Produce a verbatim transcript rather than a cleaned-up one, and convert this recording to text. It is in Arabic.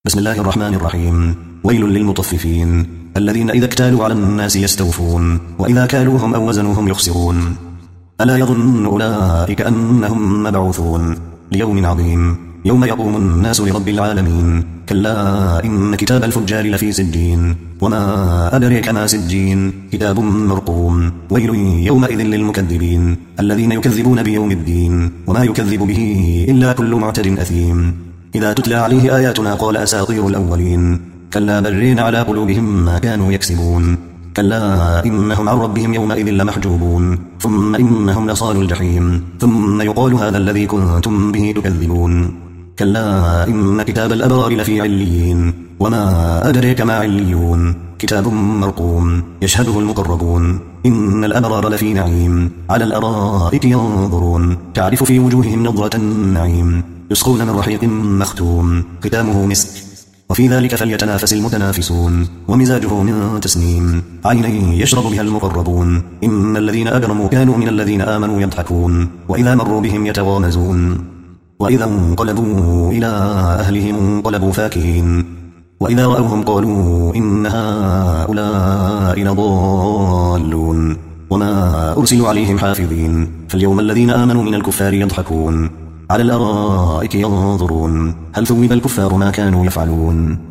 بسم الله الرحمن الرحيم. ويل للمطففين الذين إذا اكتالوا على الناس يستوفون وإذا كالوهم أو وزنوهم يخسرون ألا يظن أولئك أنهم مبعوثون ليوم عظيم يوم يقوم الناس لرب العالمين. كلا إن كتاب الفجار لفي سجين وما أدريك ما سجين كتاب مرقوم. ويل يومئذ للمكذبين الذين يكذبون بيوم الدين وما يكذب به إلا كل معتد أثيم. إذا تتلى عليه آياتنا قال أساطير الأولين كلا برين على قلوبهم ما كانوا يكسبون. كلا إنهم عن ربهم يومئذ لمحجوبون ثم إنهم لصالوا الجحيم ثم يقال هذا الذي كنتم به تكذبون. كلا إن كتاب الأبرار لفي عليين وما أدريك ما عليون كتاب مرقوم يشهده المقربون. إن الأبرار لفي نعيم على الأرائك ينظرون تعرف في وجوههم نظرة النعيم يسقون من رحيق مختوم ختامه مسك وفي ذلك فليتنافس المتنافسون ومزاجه من تسنيم عينا يشرب بها المقربون. إن الذين أجرموا كانوا من الذين آمنوا يضحكون وإذا مروا بهم يتغامزون وإذا انقلبوا إلى أهلهم انقلبوا فاكهين وإذا رأوهم قالوا إن هؤلاء لضالون وما أرسلوا عليهم حافظين. فاليوم الذين آمنوا من الكفار يضحكون على الأرائك ينظرون هل ثوب الكفار ما كانوا يفعلون.